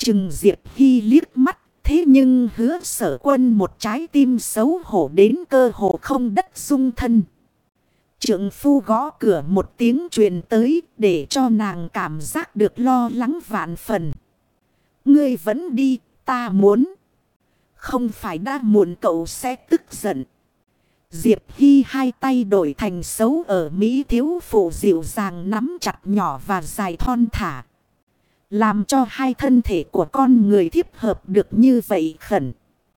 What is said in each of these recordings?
Chừng Diệp Hy liếc mắt. Thế nhưng Hứa Sở Quân một trái tim xấu hổ đến cơ hồ không đất dung thân. Trượng phu gõ cửa một tiếng truyền tới để cho nàng cảm giác được lo lắng vạn phần. Ngươi vẫn đi, ta muốn. Không phải đã muộn cậu sẽ tức giận. Diệp Hy hai tay đổi thành xấu ở Mỹ thiếu phụ dịu dàng nắm chặt nhỏ và dài thon thả. Làm cho hai thân thể của con người thiếp hợp được như vậy khẩn.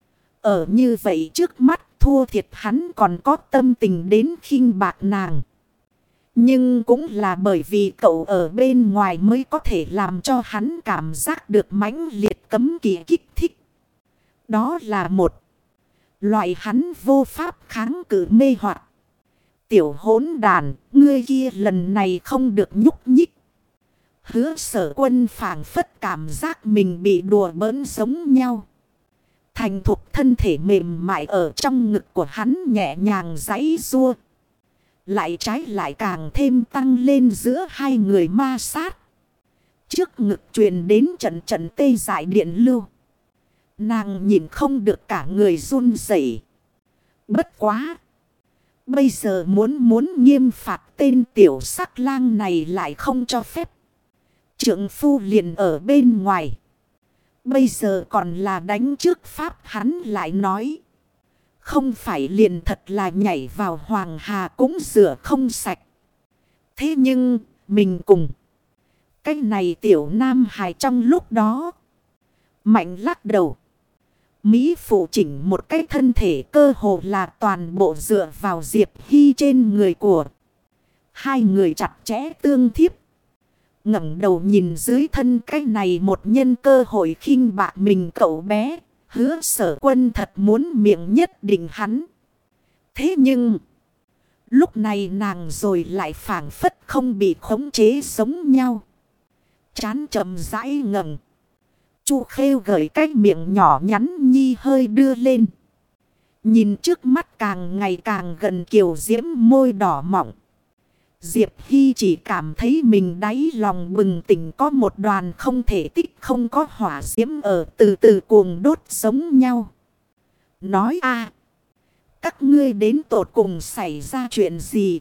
Ở như vậy trước mắt thua thiệt hắn còn có tâm tình đến khinh bạc nàng. Nhưng cũng là bởi vì cậu ở bên ngoài mới có thể làm cho hắn cảm giác được mãnh liệt cấm kỵ kích thích. Đó là một loại hắn vô pháp kháng cự mê hoặc. Tiểu hỗn đàn, ngươi kia lần này không được nhúc nhích. Hứa Sở Quân phảng phất cảm giác mình bị đùa bỡn giống nhau. Thành thục thân thể mềm mại ở trong ngực của hắn nhẹ nhàng giãy giụa. Lại trái lại càng thêm tăng lên giữa hai người ma sát. Trước ngực truyền đến trận trận tê dại điện lưu. Nàng nhìn không được cả người run rẩy. Bất quá. Bây giờ muốn nghiêm phạt tên tiểu sắc lang này lại không cho phép. Trượng phu liền ở bên ngoài. Bây giờ còn là đánh trước pháp hắn lại nói. Không phải liền thật là nhảy vào hoàng hà cũng rửa không sạch. Thế nhưng mình cùng. Cái này tiểu nam hài trong lúc đó. Mạnh lắc đầu. Mỹ phụ chỉnh một cái thân thể cơ hồ là toàn bộ dựa vào Diệp Hy trên người của. Hai người chặt chẽ tương thiếp. Ngẩng đầu nhìn dưới thân cái này một nhân cơ hội khinh bạc mình cậu bé. Hứa Sở Quân thật muốn miệng nhất định hắn. Thế nhưng. Lúc này nàng rồi lại phảng phất không bị khống chế giống nhau. Chán chậm rãi ngẩng. Chu Khêu gởi cái miệng nhỏ nhắn nhi hơi đưa lên. Nhìn trước mắt càng ngày càng gần kiều diễm môi đỏ mọng. Diệp Hy chỉ cảm thấy mình đáy lòng bừng tỉnh có một đoàn không thể tích không có hỏa diễm ở từ từ cuồng đốt giống nhau. Nói các ngươi đến tột cùng xảy ra chuyện gì?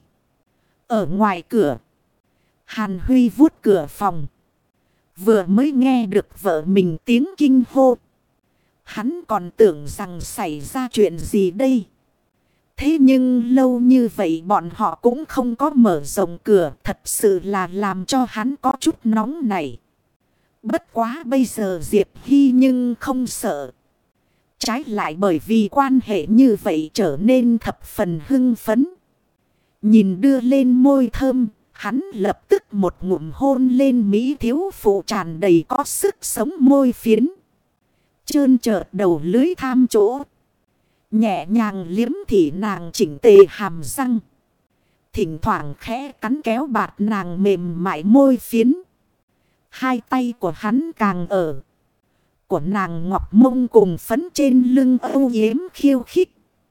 Ở ngoài cửa. Hàn Huy vuốt cửa phòng. Vừa mới nghe được vợ mình tiếng kinh hô. Hắn còn tưởng rằng xảy ra chuyện gì đây. Thế nhưng lâu như vậy bọn họ cũng không có mở rộng cửa. Thật sự là làm cho hắn có chút nóng này. Bất quá bây giờ Diệp Hy nhưng không sợ. Trái lại bởi vì quan hệ như vậy trở nên thập phần hưng phấn. Nhìn đưa lên môi thơm. Hắn lập tức một ngụm hôn lên Mỹ thiếu phụ tràn đầy có sức sống môi phiến. Trơn trợt đầu lưới tham chỗ. Nhẹ nhàng liếm thì nàng chỉnh tề hàm răng. Thỉnh thoảng khẽ cắn kéo bạt nàng mềm mại môi phiến. Hai tay của hắn càng ở. Của nàng ngọc mông cùng phấn trên lưng âu yếm khiêu khích.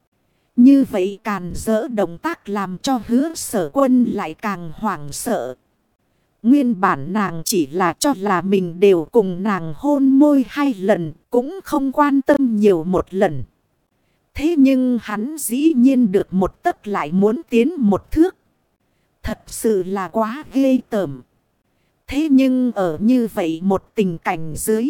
Như vậy càn dỡ động tác làm cho Hứa Sở Quân lại càng hoảng sợ. Nguyên bản nàng chỉ là cho là mình đều cùng nàng hôn môi 2 lần, cũng không quan tâm nhiều một lần. Thế nhưng hắn dĩ nhiên được một tấc lại muốn tiến một thước. Thật sự là quá ghê tởm. Thế nhưng ở như vậy một tình cảnh dưới.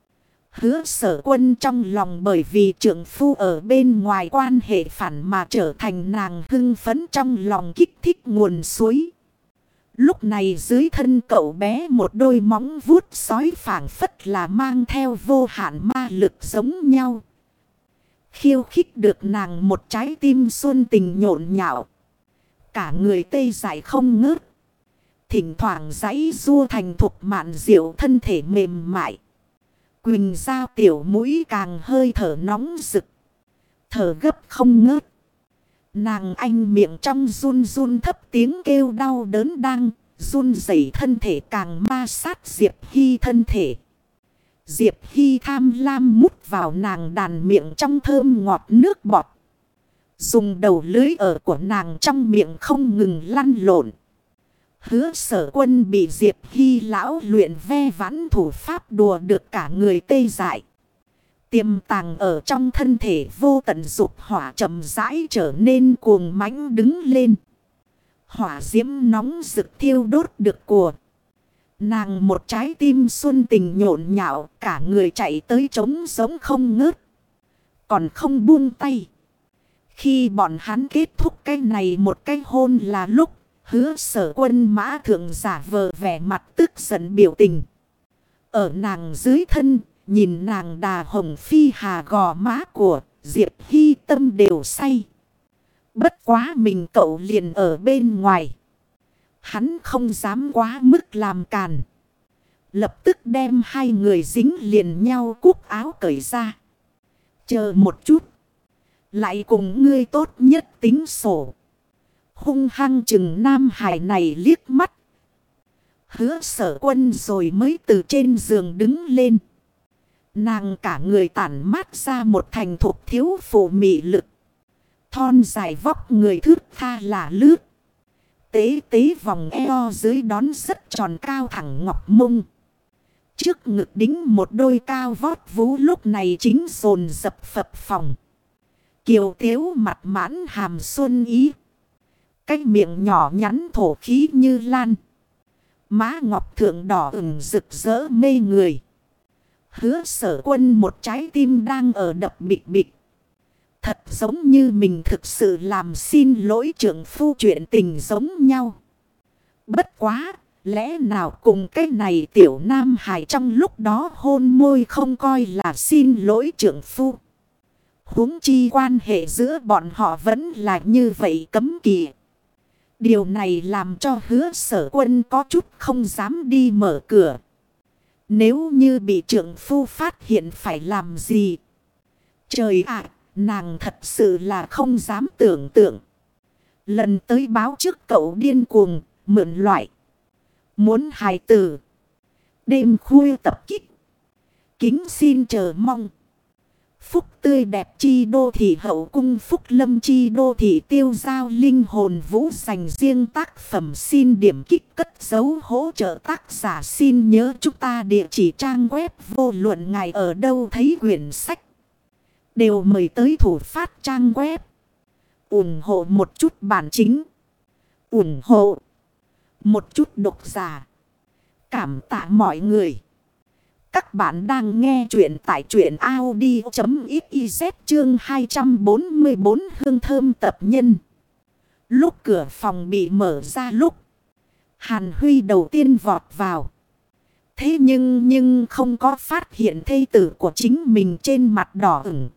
Hứa Sở Quân trong lòng bởi vì trượng phu ở bên ngoài quan hệ phản mà trở thành nàng hưng phấn trong lòng kích thích nguồn suối. Lúc này dưới thân cậu bé một đôi móng vuốt sói phảng phất là mang theo vô hạn ma lực giống nhau. Khiêu khích được nàng một trái tim xuân tình nhộn nhạo. Cả người tê dại không ngớt. Thỉnh thoảng giãy giụa thành thục mạn diệu thân thể mềm mại. Quỳnh giao tiểu mũi càng hơi thở nóng rực. Thở gấp không ngớt. Nàng anh miệng trong run run thấp tiếng kêu đau đớn đang run rẩy thân thể càng ma sát Diệp Hy thân thể. Diệp Hy tham lam mút vào nàng đàn miệng trong thơm ngọt nước bọt. Dùng đầu lưới ở của nàng trong miệng không ngừng lăn lộn. Hứa Sở Quân bị Diệp Hy lão luyện ve vãn thủ pháp đùa được cả người tê dại. Tiềm tàng ở trong thân thể vô tận dục hỏa chậm rãi trở nên cuồng mãnh đứng lên. Hỏa diễm nóng rực thiêu đốt được của nàng, một trái tim xuân tình nhộn nhạo, cả người chạy tới trống giống không ngớt, còn không buông tay. Khi bọn hắn kết thúc cái này một cái hôn là lúc Hứa Sở Quân mã thượng giả vờ vẻ mặt tức giận biểu tình. Ở nàng dưới thân, nhìn nàng đà hồng phi hà gò má của Diệp Hy tâm đều say. Bất quá mình cậu liền ở bên ngoài. Hắn không dám quá mức làm càn. Lập tức đem hai người dính liền nhau cúc áo cởi ra. Chờ một chút. Lại cùng ngươi tốt nhất tính sổ. Hung hăng chừng Nam Hải này liếc mắt. Hứa Sở Quân rồi mới từ trên giường đứng lên. Nàng cả người tản mát ra một thành thục thiếu phụ mị lực. Thon dài vóc người thướt tha là lướt. Tế tế vòng eo dưới đón rất tròn cao thẳng ngọc mông. Trước ngực đính một đôi cao vót vú lúc này chính dồn dập phập phồng. Kiều tiếu mặt mãn hàm xuân ý. Cái miệng nhỏ nhắn thổ khí như lan. Má ngọc thượng đỏ ửng rực rỡ mê người. Hứa Sở Quân một trái tim đang ở đập bịch bịch. Thật giống như mình thực sự làm xin lỗi trượng phu chuyện tình giống nhau. Bất quá, lẽ nào cùng cái này tiểu Nam Hải trong lúc đó hôn môi không coi là xin lỗi trượng phu. Huống chi quan hệ giữa bọn họ vẫn là như vậy cấm kỵ. Điều này làm cho Hứa Sở Quân có chút không dám đi mở cửa. Nếu như bị trượng phu phát hiện phải làm gì? Trời ạ, nàng thật sự là không dám tưởng tượng. Lần tới báo trước cậu điên cuồng, mượn loại. Muốn hài tử. Đêm khuya tập kích. Kính xin chờ mong. Phúc tươi đẹp chi đô thị hậu cung, phúc lâm chi đô thị tiêu giao linh hồn vũ, dành riêng tác phẩm xin điểm kích cất dấu hỗ trợ tác giả. Xin nhớ chúng ta địa chỉ trang web vô luận ngài ở đâu thấy quyển sách đều mời tới thủ phát trang web. Ủng hộ một chút bản chính. Ủng hộ một chút độc giả. Cảm tạ mọi người. Các bạn đang nghe chuyện tại truyện audio.xyz chương 244 hương thơm tập nhân. Lúc cửa phòng bị mở ra lúc Hàn Huy đầu tiên vọt vào. Thế nhưng không có phát hiện thê tử của chính mình trên mặt đỏ ửng.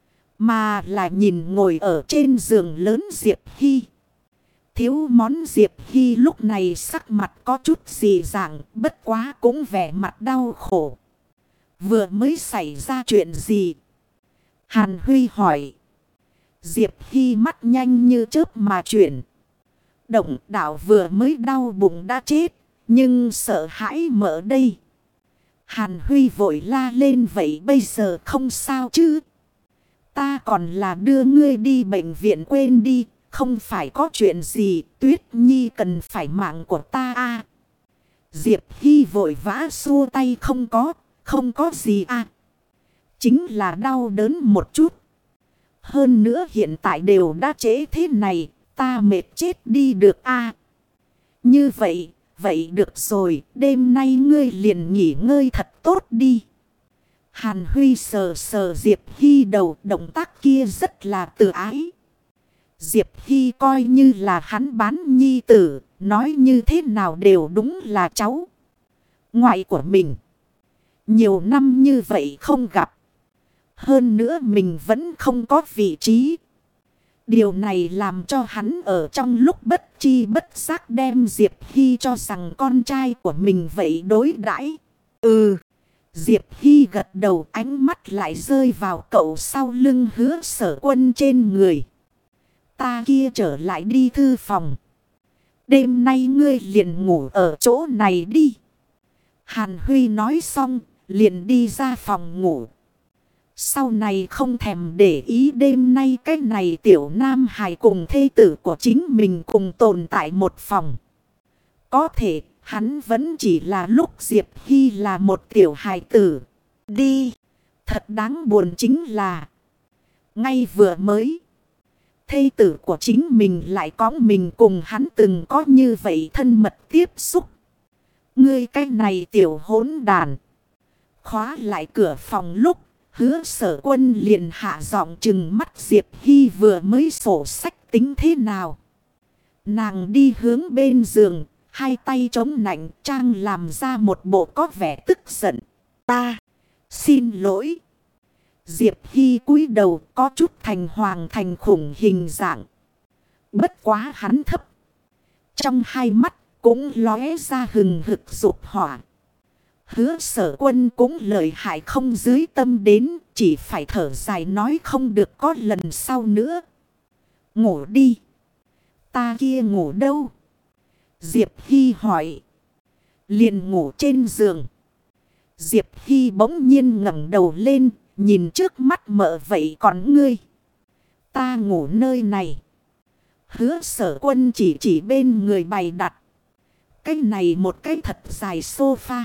Mà là nhìn ngồi ở trên giường lớn Diệp Hy. Thiếu món Diệp Hy lúc này sắc mặt có chút dị dạng, bất quá cũng vẻ mặt đau khổ. Vừa mới xảy ra chuyện gì? Hàn Huy hỏi. Diệp Hy mắt nhanh như chớp mà chuyển. Động đạo vừa mới đau bụng đã chết, nhưng sợ hãi mở đây. Hàn Huy vội la lên, vậy bây giờ không sao chứ? Ta còn là đưa ngươi đi bệnh viện, quên đi, không phải có chuyện gì, Tuyết Nhi cần phải mạng của ta à. Diệp Hy vội vã xua tay, không có gì à. Chính là đau đớn một chút. Hơn nữa hiện tại đều đã trễ thế này, ta mệt chết đi được à. Như vậy được rồi, đêm nay ngươi liền nghỉ ngơi thật tốt đi. Hàn Huy sờ sờ Diệp Hy đầu, động tác kia rất là từ ái. Diệp Hy coi như là hắn bán nhi tử, nói như thế nào đều đúng là cháu ngoại của mình. Nhiều năm như vậy không gặp. Hơn nữa mình vẫn không có vị trí. Điều này làm cho hắn ở trong lúc bất chi bất giác đem Diệp Hy cho rằng con trai của mình vậy đối đãi. Diệp Hy gật đầu, ánh mắt lại rơi vào cậu sau lưng Hứa Sở Quân trên người. Ta kia trở lại đi thư phòng. Đêm nay ngươi liền ngủ ở chỗ này đi. Hàn Huy nói xong, liền đi ra phòng ngủ. Sau này không thèm để ý đêm nay cái này tiểu Nam Hải cùng thê tử của chính mình cùng tồn tại một phòng. Có thể hắn vẫn chỉ là lúc Diệp Hy là một tiểu hài tử. Đi. Thật đáng buồn chính là ngay vừa mới thê tử của chính mình lại có mình cùng hắn từng có như vậy thân mật tiếp xúc. Ngươi cái này tiểu hỗn đàn. Khóa lại cửa phòng lúc Hứa Sở Quân liền hạ giọng trừng mắt Diệp Hy vừa mới sổ sách tính thế nào. Nàng đi hướng bên giường, hai tay chống nạnh trang làm ra một bộ có vẻ tức giận. Ta xin lỗi. Diệp Hy cúi đầu có chút thành hoàng thành khủng hình dạng. Bất quá hắn thấp. Trong hai mắt cũng lóe ra hừng hực dục hỏa. Hứa Sở Quân cũng lợi hại không dưới tâm đến. Chỉ phải thở dài nói không được có lần sau nữa. Ngủ đi. Ta kia ngủ đâu? Diệp Hy hỏi. Liền ngủ trên giường. Diệp Hy bỗng nhiên ngẩng đầu lên. Nhìn trước mắt mợ vậy còn ngươi. Ta ngủ nơi này. Hứa Sở Quân chỉ bên người bày đặt. Cái này một cái thật dài sofa.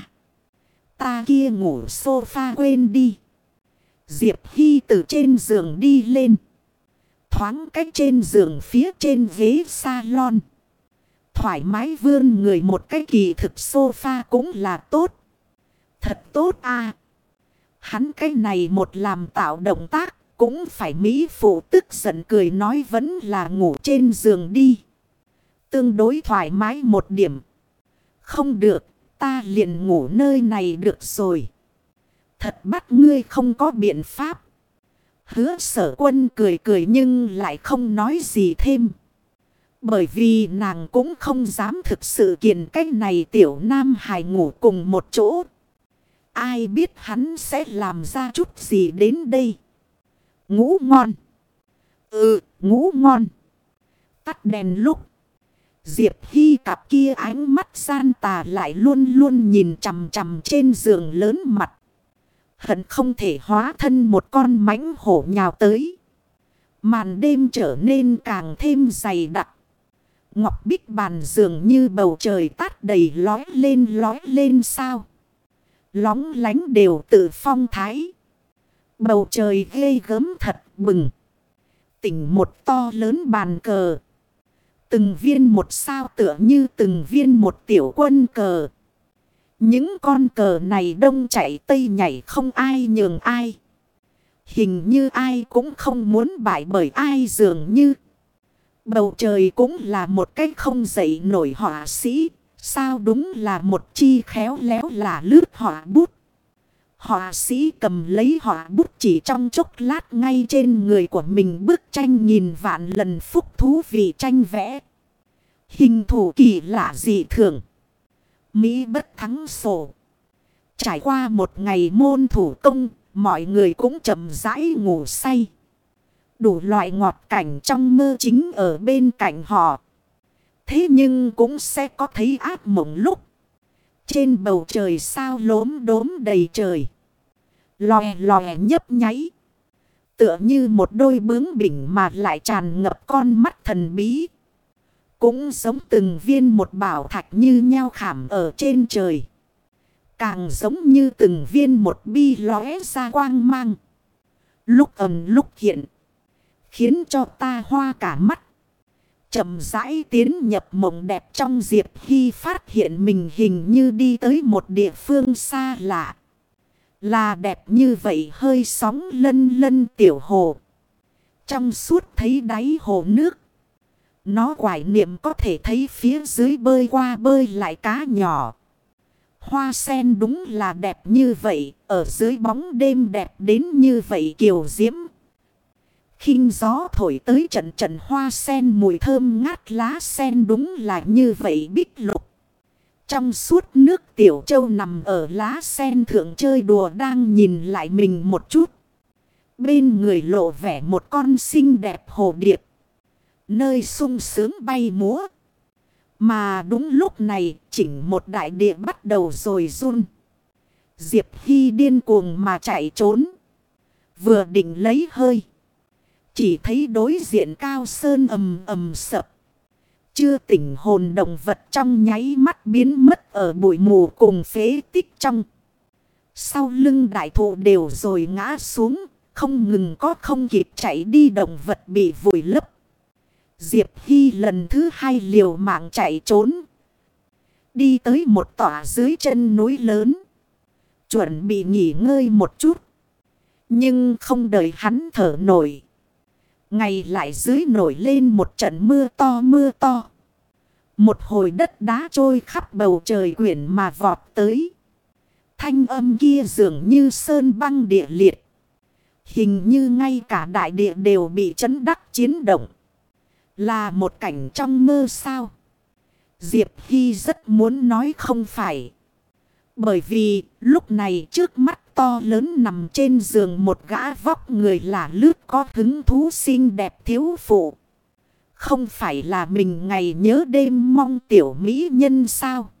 Ta kia ngủ sofa quên đi. Diệp Hy từ trên giường đi lên. Thoáng cách trên giường phía trên ghế salon. Thoải mái vươn người một cái kỳ thực sofa cũng là tốt. Thật tốt à. Hắn cái này một làm tạo động tác. Cũng phải mỹ phụ tức giận cười nói vẫn là ngủ trên giường đi. Tương đối thoải mái một điểm. Không được, ta liền ngủ nơi này được rồi. Thật bắt ngươi không có biện pháp. Hứa Sở Quân cười cười nhưng lại không nói gì thêm. Bởi vì nàng cũng không dám thực sự kiền cách này tiểu nam hài ngủ cùng một chỗ. Ai biết hắn sẽ làm ra chút gì đến đây. Ngủ ngon. Ngủ ngon. Tắt đèn lúc. Diệp Hy cặp kia ánh mắt gian tà lại luôn luôn nhìn chằm chằm trên giường lớn mặt. Hận không thể hóa thân một con mãnh hổ nhào tới. Màn đêm trở nên càng thêm dày đặc. Ngọc bích bàn giường như bầu trời tát đầy lói lên sao. Lóng lánh đều tự phong thái. Bầu trời ghê gớm thật bừng. Tỉnh một to lớn bàn cờ. Từng viên một sao tựa như từng viên một tiểu quân cờ. Những con cờ này đông chạy tây nhảy không ai nhường ai. Hình như ai cũng không muốn bại bởi ai dường như. Bầu trời cũng là một cái không dậy nổi họa sĩ. Sao đúng là một chi khéo léo là lướt họa bút. Họa sĩ cầm lấy họa bút chỉ trong chốc lát ngay trên người của mình bức tranh nghìn vạn lần phúc thú vị tranh vẽ. Hình thủ kỳ lạ dị thường. Mỹ bất thắng sổ. Trải qua một ngày môn thủ công, mọi người cũng chậm rãi ngủ say. Đủ loại ngọt cảnh trong mơ chính ở bên cạnh họ. Thế nhưng cũng sẽ có thấy ác mộng lúc. Trên bầu trời sao lốm đốm đầy trời. Lòe lòe nhấp nháy. Tựa như một đôi bướng bỉnh mà lại tràn ngập con mắt thần bí. Cũng giống từng viên một bảo thạch như nhao khảm ở trên trời. Càng giống như từng viên một bi lóe ra quang mang. Lúc ẩn lúc hiện. Khiến cho ta hoa cả mắt. Chậm rãi tiến nhập mộng đẹp trong Diệp Hy phát hiện mình hình như đi tới một địa phương xa lạ. Là đẹp như vậy hơi sóng lân lân tiểu hồ. Trong suốt thấy đáy hồ nước. Nó quải niệm có thể thấy phía dưới bơi qua bơi lại cá nhỏ. Hoa sen đúng là đẹp như vậy. Ở dưới bóng đêm đẹp đến như vậy kiều diễm. Khinh gió thổi tới trận trận hoa sen mùi thơm ngát lá sen đúng là như vậy bích lục. Trong suốt nước tiểu châu nằm ở lá sen thượng chơi đùa đang nhìn lại mình một chút. Bên người lộ vẻ một con xinh đẹp hồ điệp. Nơi sung sướng bay múa. Mà đúng lúc này chỉnh một đại địa bắt đầu rồi run. Diệp Hy điên cuồng mà chạy trốn. Vừa định lấy hơi. Chỉ thấy đối diện cao sơn ầm ầm sập. Chưa tỉnh hồn động vật trong nháy mắt biến mất ở bụi mù cùng phế tích trong. Sau lưng đại thụ đều rồi ngã xuống. Không ngừng có không kịp chạy đi động vật bị vùi lấp. Diệp Hy lần thứ hai liều mạng chạy trốn. Đi tới một tòa dưới chân núi lớn. Chuẩn bị nghỉ ngơi một chút. Nhưng không đợi hắn thở nổi. Ngày lại dưới nổi lên một trận mưa to mưa to. Một hồi đất đá trôi khắp bầu trời quyển mà vọt tới. Thanh âm kia dường như sơn băng địa liệt. Hình như ngay cả đại địa đều bị chấn đắc chiến động. Là một cảnh trong mơ sao? Diệp Hy rất muốn nói không phải. Bởi vì lúc này trước mắt to lớn nằm trên giường một gã vóc người là lướt có hứng thú xinh đẹp thiếu phụ. Không phải là mình ngày nhớ đêm mong tiểu mỹ nhân sao?